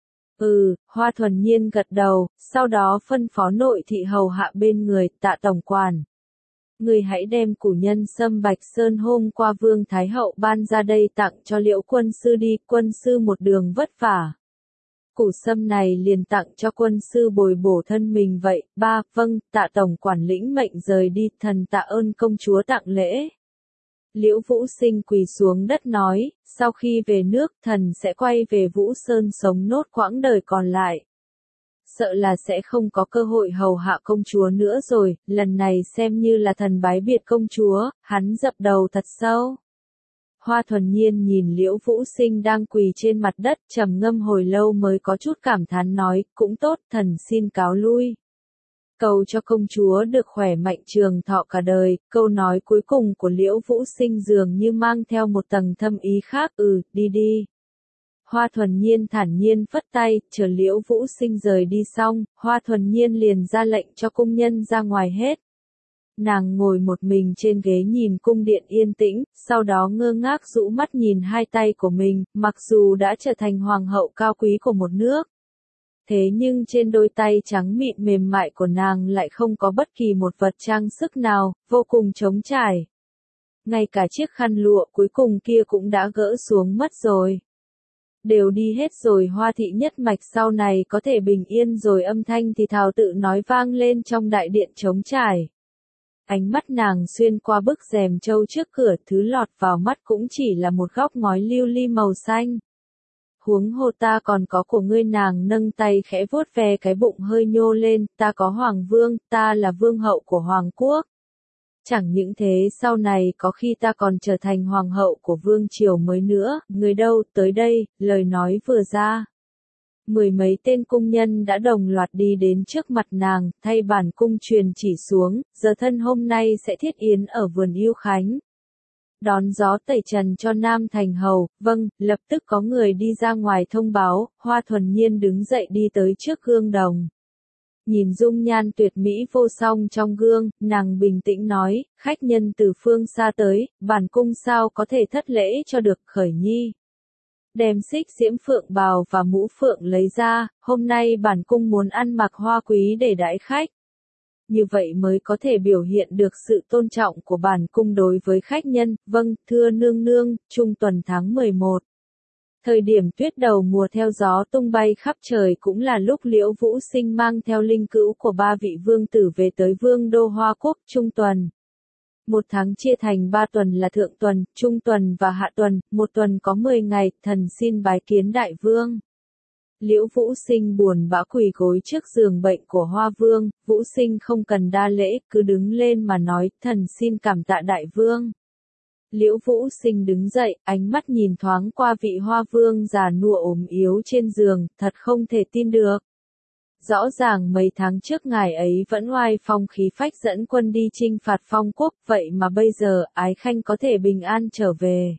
Hoa Thuần Nhiên gật đầu, sau đó phân phó nội thị hầu hạ bên người, Tạ tổng quản. Người hãy đem củ nhân sâm Bạch Sơn hôm qua Vương Thái Hậu ban ra đây tặng cho Liễu quân sư đi, quân sư một đường vất vả. Củ sâm này liền tặng cho quân sư bồi bổ thân mình vậy. Vâng, Tạ tổng quản lĩnh mệnh rời đi, thần tạ ơn công chúa tặng lễ. Liễu Vũ Sinh quỳ xuống đất nói, sau khi về nước thần sẽ quay về Vũ Sơn sống nốt quãng đời còn lại. Sợ là sẽ không có cơ hội hầu hạ công chúa nữa rồi, lần này xem như là thần bái biệt công chúa, hắn dập đầu thật sâu. Hoa Thuần Nhiên nhìn Liễu Vũ Sinh đang quỳ trên mặt đất, trầm ngâm hồi lâu mới có chút cảm thán nói, cũng tốt, thần xin cáo lui. Cầu cho công chúa được khỏe mạnh trường thọ cả đời. Câu nói cuối cùng của Liễu Vũ Sinh dường như mang theo một tầng thâm ý khác. Đi đi. Hoa Thuần Nhiên thản nhiên phất tay, chờ Liễu Vũ Sinh rời đi xong, Hoa Thuần Nhiên liền ra lệnh cho cung nhân ra ngoài hết. Nàng ngồi một mình trên ghế nhìn cung điện yên tĩnh, sau đó ngơ ngác rũ mắt nhìn hai tay của mình, mặc dù đã trở thành hoàng hậu cao quý của một nước. Thế nhưng trên đôi tay trắng mịn mềm mại của nàng lại không có bất kỳ một vật trang sức nào, vô cùng trống trải. Ngay cả chiếc khăn lụa cuối cùng kia cũng đã gỡ xuống mất rồi. Đều đi hết rồi, Hoa thị nhất mạch sau này có thể bình yên rồi, âm thanh thì thào tự nói vang lên trong đại điện trống trải. Ánh mắt nàng xuyên qua bức rèm trâu trước cửa, thứ lọt vào mắt cũng chỉ là một góc ngói lưu ly màu xanh. Huống hồ ta còn có của ngươi, nàng nâng tay khẽ vuốt ve cái bụng hơi nhô lên, ta có hoàng vương, ta là vương hậu của hoàng quốc. Chẳng những thế, sau này có khi ta còn trở thành hoàng hậu của vương triều mới nữa, người đâu, tới đây, lời nói vừa ra. Mười mấy tên cung nhân đã đồng loạt đi đến trước mặt nàng, thay bản cung truyền chỉ xuống, giờ thân hôm nay sẽ thiết yến ở vườn Yêu Khánh. Đón gió tẩy trần cho Nam Thành Hầu, vâng, lập tức có người đi ra ngoài thông báo, Hoa Thuần Nhiên đứng dậy đi tới trước gương đồng. Nhìn dung nhan tuyệt mỹ vô song trong gương, nàng bình tĩnh nói, khách nhân từ phương xa tới, bản cung sao có thể thất lễ cho được, Khởi Nhi. Đem xích diễm phượng bào và mũ phượng lấy ra, hôm nay bản cung muốn ăn mặc hoa quý để đãi khách. Như vậy mới có thể biểu hiện được sự tôn trọng của bản cung đối với khách nhân, vâng, thưa nương nương, trung tuần tháng 11. Thời điểm tuyết đầu mùa theo gió tung bay khắp trời cũng là lúc Liễu Vũ Sinh mang theo linh cữu của ba vị vương tử về tới vương đô Hoa Quốc, trung tuần. Một tháng chia thành 3 tuần là thượng tuần, trung tuần và hạ tuần, một tuần có 10 ngày, thần xin bái kiến đại vương. Liễu Vũ Sinh buồn bã quỳ gối trước giường bệnh của Hoa Vương, Vũ Sinh không cần đa lễ, cứ đứng lên mà nói, thần xin cảm tạ đại vương. Liễu Vũ Sinh đứng dậy, ánh mắt nhìn thoáng qua vị Hoa Vương già nua ốm yếu trên giường, thật không thể tin được. Rõ ràng mấy tháng trước ngài ấy vẫn oai phong khí phách dẫn quân đi chinh phạt Phong quốc, vậy mà bây giờ, ái khanh có thể bình an trở về.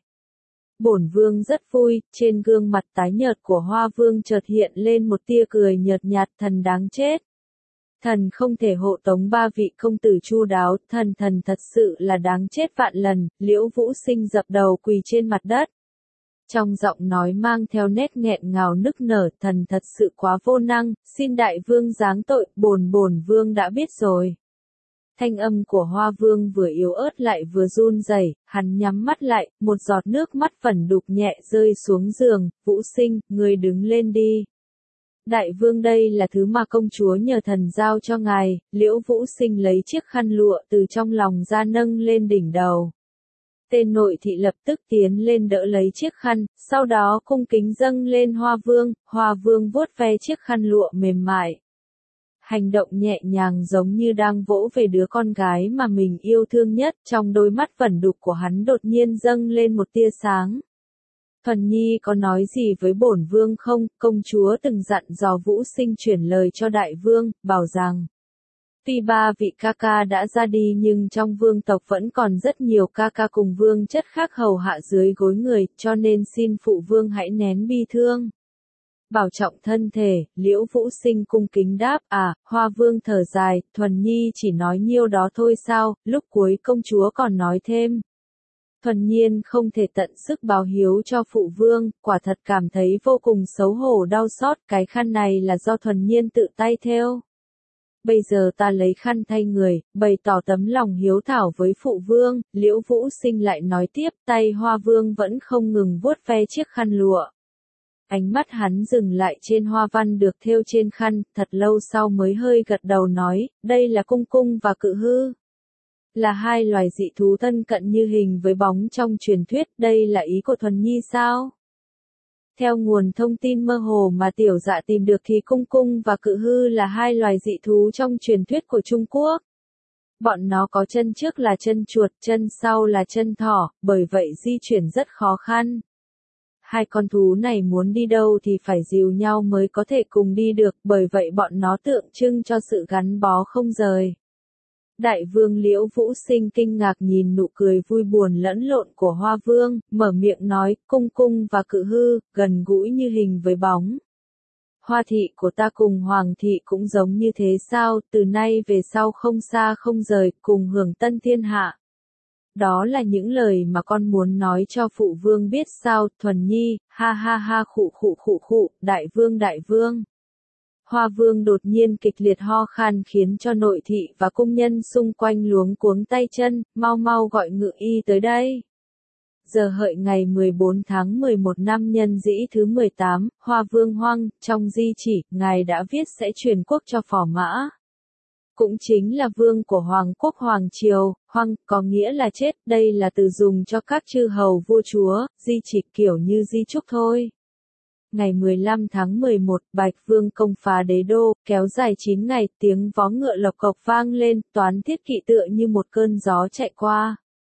Bổn vương rất vui, trên gương mặt tái nhợt của Hoa Vương chợt hiện lên một tia cười nhợt nhạt, thần đáng chết. Thần không thể hộ tống ba vị công tử chu đáo, thần thật sự là đáng chết vạn lần, Liễu Vũ Sinh dập đầu quỳ trên mặt đất. Trong giọng nói mang theo nét nghẹn ngào nức nở, thần thật sự quá vô năng, xin đại vương giáng tội, bổn vương đã biết rồi. Thanh âm của Hoa Vương vừa yếu ớt lại vừa run rẩy, hắn nhắm mắt lại, một giọt nước mắt vẩn đục nhẹ rơi xuống giường, Vũ Sinh, ngươi đứng lên đi. Đại vương, đây là thứ mà công chúa nhờ thần giao cho ngài, Liễu Vũ Sinh lấy chiếc khăn lụa từ trong lòng ra nâng lên đỉnh đầu. Tên nội thị lập tức tiến lên đỡ lấy chiếc khăn, sau đó cung kính dâng lên Hoa Vương vuốt ve chiếc khăn lụa mềm mại. Hành động nhẹ nhàng giống như đang vỗ về đứa con gái mà mình yêu thương nhất, trong đôi mắt vẩn đục của hắn đột nhiên dâng lên một tia sáng. Thuần Nhi có nói gì với bổn vương không? Công chúa từng dặn dò Vũ Sinh chuyển lời cho đại vương, bảo rằng tuy ba vị ca ca đã ra đi nhưng trong vương tộc vẫn còn rất nhiều ca ca cùng vương chất khác hầu hạ dưới gối người, cho nên xin phụ vương hãy nén bi thương. Bảo trọng thân thể, Liễu Vũ Sinh cung kính đáp, Hoa Vương thở dài, Thuần Nhi chỉ nói nhiêu đó thôi sao, lúc cuối công chúa còn nói thêm. Thuần Nhiên không thể tận sức báo hiếu cho phụ vương, quả thật cảm thấy vô cùng xấu hổ đau xót, cái khăn này là do Thuần Nhiên tự tay thêu. Bây giờ ta lấy khăn thay người, bày tỏ tấm lòng hiếu thảo với phụ vương, Liễu Vũ Sinh lại nói tiếp, tay Hoa Vương vẫn không ngừng vuốt ve chiếc khăn lụa. Ánh mắt hắn dừng lại trên hoa văn được thêu trên khăn, thật lâu sau mới hơi gật đầu nói, đây là cung cung và cự hư. Là hai loài dị thú thân cận như hình với bóng trong truyền thuyết, đây là ý của Thuần Nhi sao? Theo nguồn thông tin mơ hồ mà tiểu dạ tìm được thì cung cung và cự hư là hai loài dị thú trong truyền thuyết của Trung Quốc. Bọn nó có chân trước là chân chuột, chân sau là chân thỏ, bởi vậy di chuyển rất khó khăn. Hai con thú này muốn đi đâu thì phải dìu nhau mới có thể cùng đi được, bởi vậy bọn nó tượng trưng cho sự gắn bó không rời. Đại vương Liễu Vũ Sinh kinh ngạc nhìn nụ cười vui buồn lẫn lộn của Hoa Vương, mở miệng nói, cung cung và cự hư, gần gũi như hình với bóng. Hoa thị của ta cùng Hoàng thị cũng giống như thế sao, từ nay về sau không xa không rời, cùng hưởng tân thiên hạ. Đó là những lời mà con muốn nói cho phụ vương biết sao, Thuần Nhi, ha ha ha khụ, đại vương. Hoa Vương đột nhiên kịch liệt ho khan khiến cho nội thị và cung nhân xung quanh luống cuống tay chân, mau gọi ngự y tới đây. Giờ hợi ngày 14 tháng 11 năm Nhân Dĩ thứ 18, Hoa Vương Hoăng, trong di chỉ, ngài đã viết sẽ truyền quốc cho Phò Mã. Cũng chính là vương của Hoàng quốc Hoàng Triều, Hoăng, có nghĩa là chết, đây là từ dùng cho các chư hầu vua chúa, di chỉ kiểu như di chúc thôi. Ngày 15 tháng 11, Bạch Vương công phá đế đô, kéo dài 9 ngày, tiếng vó ngựa lộc cộc vang lên, toán thiết kỵ tựa như một cơn gió chạy qua.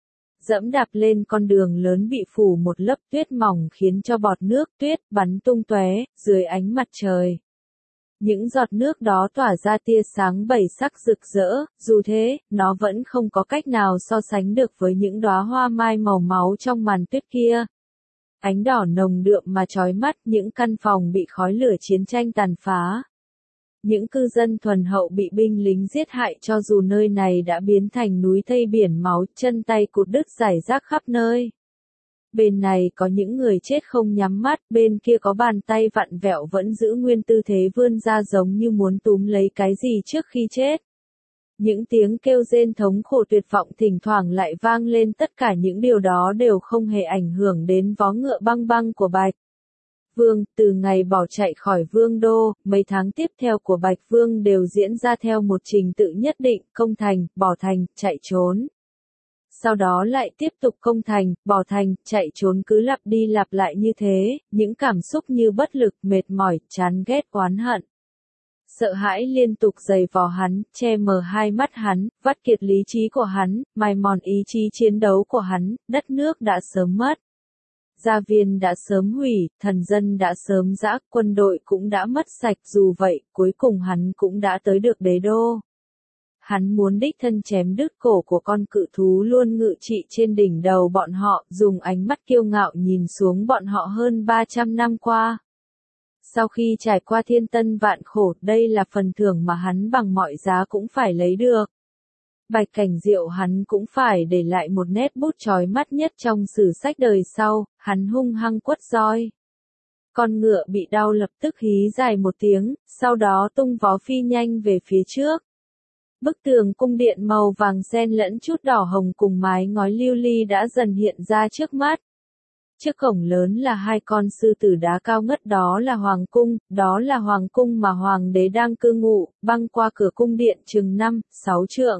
Dẫm đạp lên con đường lớn bị phủ một lớp tuyết mỏng khiến cho bọt nước tuyết bắn tung tóe dưới ánh mặt trời. Những giọt nước đó tỏa ra tia sáng bảy sắc rực rỡ, dù thế, nó vẫn không có cách nào so sánh được với những đóa hoa mai màu máu trong màn tuyết kia. Ánh đỏ nồng đượm mà chói mắt, những căn phòng bị khói lửa chiến tranh tàn phá. Những cư dân thuần hậu bị binh lính giết hại cho dù nơi này đã biến thành núi thây biển máu, chân tay cụt đứt rải rác khắp nơi. Bên này có những người chết không nhắm mắt, bên kia có bàn tay vặn vẹo vẫn giữ nguyên tư thế vươn ra giống như muốn túm lấy cái gì trước khi chết. Những tiếng kêu rên thống khổ tuyệt vọng thỉnh thoảng lại vang lên, tất cả những điều đó đều không hề ảnh hưởng đến vó ngựa băng băng của Bạch Vương. Từ ngày bỏ chạy khỏi Vương đô, mấy tháng tiếp theo của Bạch Vương đều diễn ra theo một trình tự nhất định, công thành, bỏ thành, chạy trốn. Sau đó lại tiếp tục công thành, bỏ thành, chạy trốn cứ lặp đi lặp lại như thế, những cảm xúc như bất lực, mệt mỏi, chán ghét, oán hận. Sợ hãi liên tục giày vò hắn, che mờ hai mắt hắn, vắt kiệt lý trí của hắn, mài mòn ý chí chiến đấu của hắn, đất nước đã sớm mất. Gia viên đã sớm hủy, thần dân đã sớm giã, quân đội cũng đã mất sạch, dù vậy, cuối cùng hắn cũng đã tới được đế đô. Hắn muốn đích thân chém đứt cổ của con cự thú luôn ngự trị trên đỉnh đầu bọn họ, dùng ánh mắt kiêu ngạo nhìn xuống bọn họ hơn 300 năm qua. Sau khi trải qua thiên tân vạn khổ, đây là phần thưởng mà hắn bằng mọi giá cũng phải lấy được. Bạch Cảnh Diệu hắn cũng phải để lại một nét bút chói mắt nhất trong sử sách đời sau, hắn hung hăng quất roi. Con ngựa bị đau lập tức hí dài một tiếng, sau đó tung vó phi nhanh về phía trước. Bức tường cung điện màu vàng xen lẫn chút đỏ hồng cùng mái ngói lưu ly đã dần hiện ra trước mắt. Trước cổng lớn là hai con sư tử đá cao ngất, đó là hoàng cung mà hoàng đế đang cư ngụ, băng qua cửa cung điện chừng 5-6 trượng.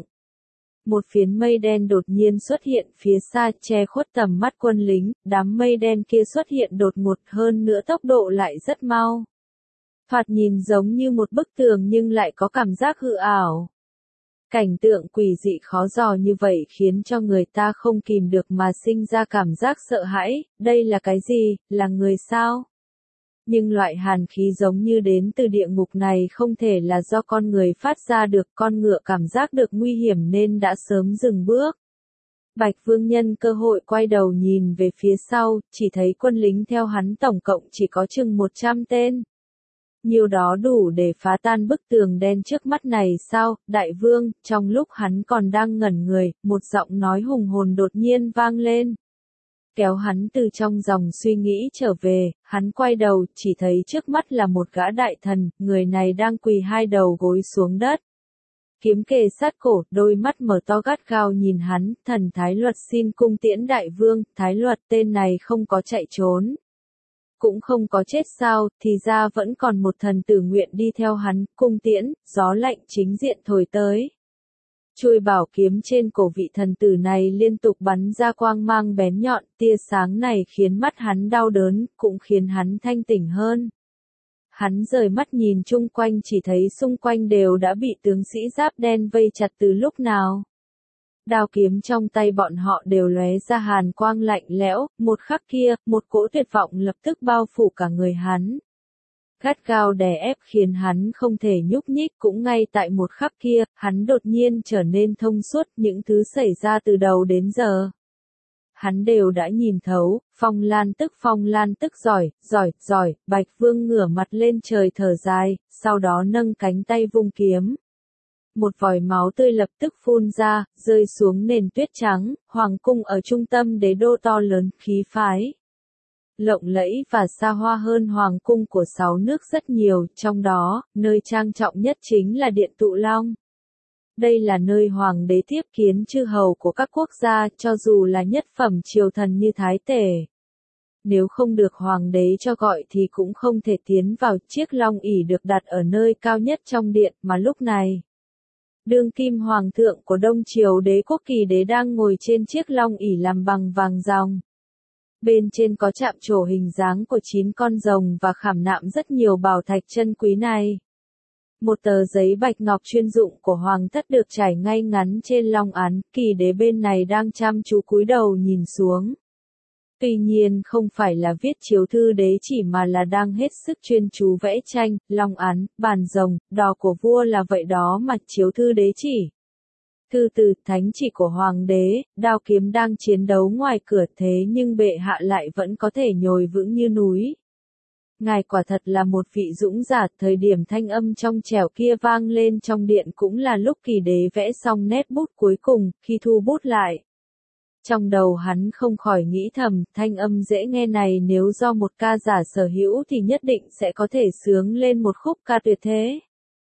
Một phiến mây đen đột nhiên xuất hiện phía xa, che khuất tầm mắt quân lính, đám mây đen kia xuất hiện đột ngột, hơn nữa tốc độ lại rất mau. Thoạt nhìn giống như một bức tường nhưng lại có cảm giác hư ảo. Cảnh tượng quỷ dị khó dò như vậy khiến cho người ta không kìm được mà sinh ra cảm giác sợ hãi, đây là cái gì, là người sao? Nhưng loại hàn khí giống như đến từ địa ngục này không thể là do con người phát ra được, con ngựa cảm giác được nguy hiểm nên đã sớm dừng bước. Bạch Vương nhân cơ hội quay đầu nhìn về phía sau, chỉ thấy quân lính theo hắn tổng cộng chỉ có chừng 100 tên. Nhiều đó đủ để phá tan bức tường đen trước mắt này sao, đại vương, trong lúc hắn còn đang ngẩn người, một giọng nói hùng hồn đột nhiên vang lên. Kéo hắn từ trong dòng suy nghĩ trở về, hắn quay đầu, chỉ thấy trước mắt là một gã đại thần, người này đang quỳ hai đầu gối xuống đất. Kiếm kề sát cổ, đôi mắt mở to gắt gao nhìn hắn, thần Thái Luật xin cung tiễn đại vương, Thái Luật tên này không có chạy trốn. Cũng không có chết sao, thì ra vẫn còn một thần tử nguyện đi theo hắn, cung tiễn, gió lạnh chính diện thổi tới. Chuôi bảo kiếm trên cổ vị thần tử này liên tục bắn ra quang mang bén nhọn, tia sáng này khiến mắt hắn đau đớn, cũng khiến hắn thanh tỉnh hơn. Hắn rời mắt nhìn chung quanh chỉ thấy xung quanh đều đã bị tướng sĩ giáp đen vây chặt từ lúc nào. Đao kiếm trong tay bọn họ đều lóe ra hàn quang lạnh lẽo, một khắc kia, một cỗ tuyệt vọng lập tức bao phủ cả người hắn. Gắt gao đè ép khiến hắn không thể nhúc nhích, cũng ngay tại một khắc kia, hắn đột nhiên trở nên thông suốt, những thứ xảy ra từ đầu đến giờ. Hắn đều đã nhìn thấu, Phong Lan tức giỏi, Bạch Vương ngửa mặt lên trời thở dài, sau đó nâng cánh tay vung kiếm. Một vòi máu tươi lập tức phun ra, rơi xuống nền tuyết trắng, hoàng cung ở trung tâm đế đô to lớn, khí phái. Lộng lẫy và xa hoa hơn hoàng cung của 6 nước rất nhiều, trong đó, nơi trang trọng nhất chính là Điện Tụ Long. Đây là nơi hoàng đế tiếp kiến chư hầu của các quốc gia, cho dù là nhất phẩm triều thần như Thái Tể. Nếu không được hoàng đế cho gọi thì cũng không thể tiến vào. Chiếc long ỷ được đặt ở nơi cao nhất trong điện, mà lúc này, đương kim hoàng thượng của Đông Triều Đế quốc Kỳ Đế đang ngồi trên chiếc long ỷ làm bằng vàng ròng. Bên trên có chạm trổ hình dáng của 9 con rồng và khảm nạm rất nhiều bảo thạch chân quý này. Một tờ giấy bạch ngọc chuyên dụng của hoàng thất được trải ngay ngắn trên long án. Kỳ Đế bên này đang chăm chú cúi đầu nhìn xuống. Tuy nhiên không phải là viết chiếu thư đế chỉ mà là đang hết sức chuyên chú vẽ tranh. Long án, bàn rồng, đò của vua là vậy đó mà chiếu thư đế chỉ. Thư từ, thánh chỉ của hoàng đế, đao kiếm đang chiến đấu ngoài cửa, thế nhưng bệ hạ lại vẫn có thể nhồi vững như núi. Ngài quả thật là một vị dũng giả. Thời điểm thanh âm trong trẻo kia vang lên trong điện cũng là lúc Kỳ Đế vẽ xong nét bút cuối cùng. Khi thu bút lại, trong đầu hắn không khỏi nghĩ thầm, thanh âm dễ nghe này nếu do một ca giả sở hữu thì nhất định sẽ có thể xướng lên một khúc ca tuyệt thế.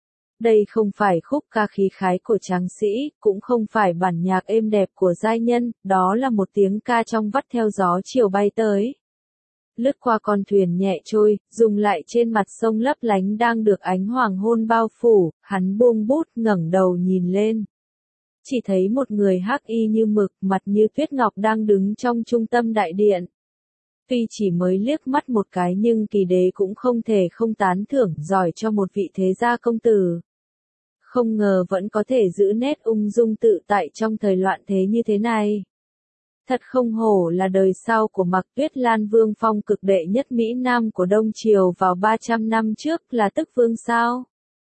Đây không phải khúc ca khí khái của tráng sĩ, cũng không phải bản nhạc êm đẹp của giai nhân, đó là một tiếng ca trong vắt theo gió chiều bay tới. Lướt qua con thuyền nhẹ trôi, dùng lại trên mặt sông lấp lánh đang được ánh hoàng hôn bao phủ, hắn buông bút ngẩng đầu nhìn lên. Chỉ thấy một người hắc y như mực, mặt như tuyết ngọc đang đứng trong trung tâm đại điện. Tuy chỉ mới liếc mắt một cái nhưng Kỳ Đế cũng không thể không tán thưởng, giỏi cho một vị thế gia công tử. Không ngờ vẫn có thể giữ nét ung dung tự tại trong thời loạn thế như thế này. Thật không hổ là đời sau của Mạc Tuyết Lan, vương phong cực đệ nhất Mỹ Nam của Đông Triều vào 300 năm trước là tức vương sao.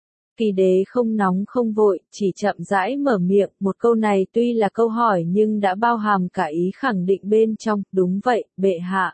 Kỳ Đế không nóng không vội, chỉ chậm rãi mở miệng. Một câu này tuy là câu hỏi nhưng đã bao hàm cả ý khẳng định bên trong. Đúng vậy, bệ hạ.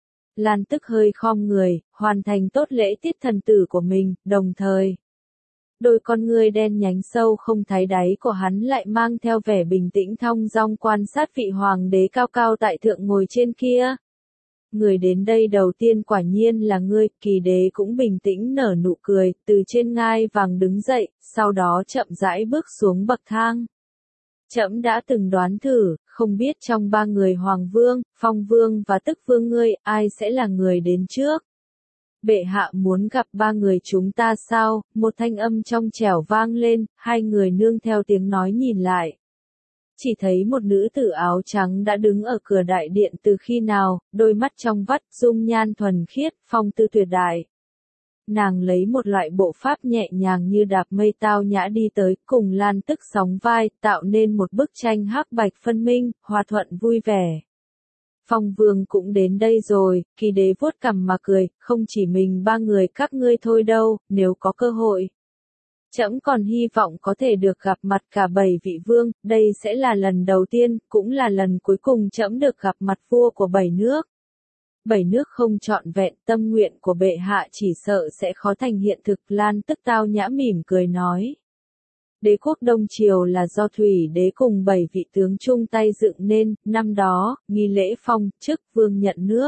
Lan Tức hơi khom người, hoàn thành tốt lễ tiết thần tử của mình, đồng thời đôi con ngươi đen nhánh sâu không thấy đáy của hắn lại mang theo vẻ bình tĩnh thong dong quan sát vị hoàng đế cao cao tại thượng ngồi trên kia. Người đến đây đầu tiên quả nhiên là ngươi. Kỳ Đế cũng bình tĩnh nở nụ cười, từ trên ngai vàng đứng dậy, sau đó chậm rãi bước xuống bậc thang. Trẫm đã từng đoán thử, không biết trong 3 người Hoàng Vương, Phong Vương và Tức Vương ngươi, ai sẽ là người đến trước. Bệ hạ muốn gặp 3 người chúng ta sao? Một thanh âm trong trẻo vang lên, hai người nương theo tiếng nói nhìn lại. Chỉ thấy một nữ tử áo trắng đã đứng ở cửa đại điện từ khi nào, đôi mắt trong vắt, dung nhan thuần khiết, phong tư tuyệt đại. Nàng lấy một loại bộ pháp nhẹ nhàng như đạp mây tao nhã đi tới, cùng Lan Tức sóng vai, tạo nên một bức tranh hắc bạch phân minh, hòa thuận vui vẻ. Phong Vương cũng đến đây rồi. Kỳ Đế vuốt cằm mà cười, không chỉ mình 3 người các ngươi thôi đâu, nếu có cơ hội. Trẫm còn hy vọng có thể được gặp mặt cả 7 vị vương, đây sẽ là lần đầu tiên, cũng là lần cuối cùng trẫm được gặp mặt vua của 7 nước. 7 nước không trọn vẹn, tâm nguyện của bệ hạ chỉ sợ sẽ khó thành hiện thực. Lan Tức tao nhã mỉm cười nói. Đế quốc Đông Triều là do Thủy Đế cùng 7 vị tướng chung tay dựng nên. Năm đó, nghi lễ phong chức vương nhận nước.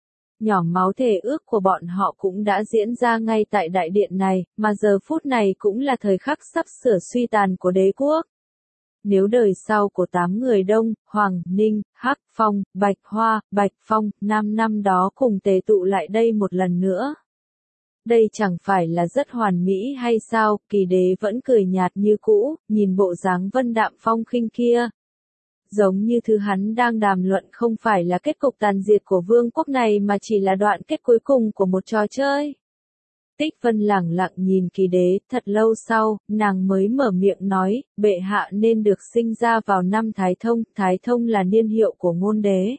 Nhỏ máu thề ước của bọn họ cũng đã diễn ra ngay tại đại điện này, mà giờ phút này cũng là thời khắc sắp sửa suy tàn của đế quốc. Nếu đời sau của 8 người Đông, Hoàng, Ninh, Hắc, Phong, Bạch Hoa, Bạch Phong, năm đó cùng tề tụ lại đây một lần nữa. Đây chẳng phải là rất hoàn mỹ hay sao? Kỳ Đế vẫn cười nhạt như cũ, nhìn bộ dáng vân đạm phong khinh kia. Giống như thứ hắn đang đàm luận không phải là kết cục tàn diệt của vương quốc này mà chỉ là đoạn kết cuối cùng của một trò chơi. Tích Vân lẳng lặng nhìn Kỳ Đế, thật lâu sau, nàng mới mở miệng nói, bệ hạ nên được sinh ra vào năm Thái Thông là niên hiệu của ngôn đế.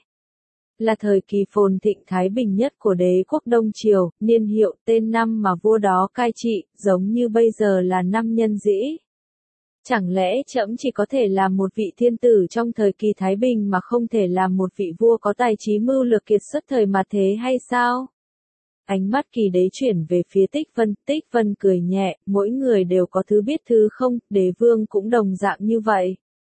Là thời kỳ phồn thịnh thái bình nhất của đế quốc Đông Triều, niên hiệu tên năm mà vua đó cai trị, giống như bây giờ là năm Nhân Dĩ. Chẳng lẽ trẫm chỉ có thể làm một vị thiên tử trong thời kỳ thái bình mà không thể làm một vị vua có tài trí mưu lược kiệt xuất thời mà thế hay sao? Ánh mắt Kỳ Đế chuyển về phía Tích Vân cười nhẹ, mỗi người đều có thứ biết thứ không, đế vương cũng đồng dạng như vậy.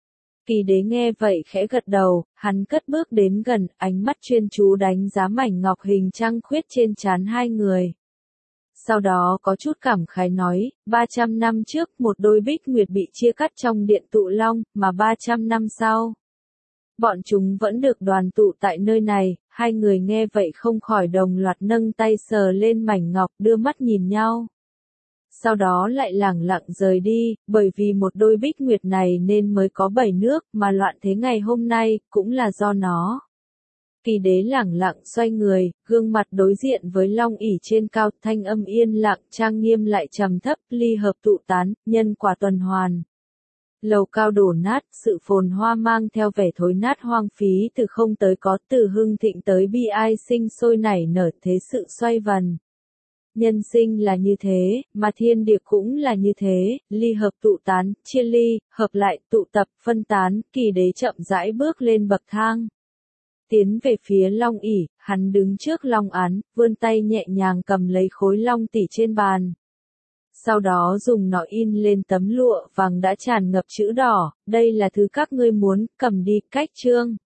Kỳ Đế nghe vậy khẽ gật đầu, hắn cất bước đến gần, ánh mắt chuyên chú đánh giá mảnh ngọc hình trăng khuyết trên trán hai người. Sau đó có chút cảm khái nói, 300 năm trước một đôi bích nguyệt bị chia cắt trong điện tụ long, mà 300 năm sau, bọn chúng vẫn được đoàn tụ tại nơi này. Hai người nghe vậy không khỏi đồng loạt nâng tay sờ lên mảnh ngọc, đưa mắt nhìn nhau. Sau đó lại lẳng lặng rời đi, bởi vì một đôi bích nguyệt này nên mới có 7 nước, mà loạn thế ngày hôm nay, cũng là do nó. Kỳ đế lẳng lặng xoay người, gương mặt đối diện với long ỷ trên cao, thanh âm yên lặng, trang nghiêm lại trầm thấp, ly hợp tụ tán, nhân quả tuần hoàn. Lầu cao đổ nát, sự phồn hoa mang theo vẻ thối nát hoang phí, từ không tới có, từ hưng thịnh tới bi ai, sinh sôi nảy nở, thế sự xoay vần. Nhân sinh là như thế, mà thiên địa cũng là như thế, ly hợp tụ tán, chia ly, hợp lại, tụ tập, phân tán, kỳ đế chậm rãi bước lên bậc thang. Tiến về phía long ỷ, hắn đứng trước long án, vươn tay nhẹ nhàng cầm lấy khối long tỷ trên bàn. Sau đó dùng nó in lên tấm lụa vàng đã tràn ngập chữ đỏ, đây là thứ các ngươi muốn, cầm đi, cách chương.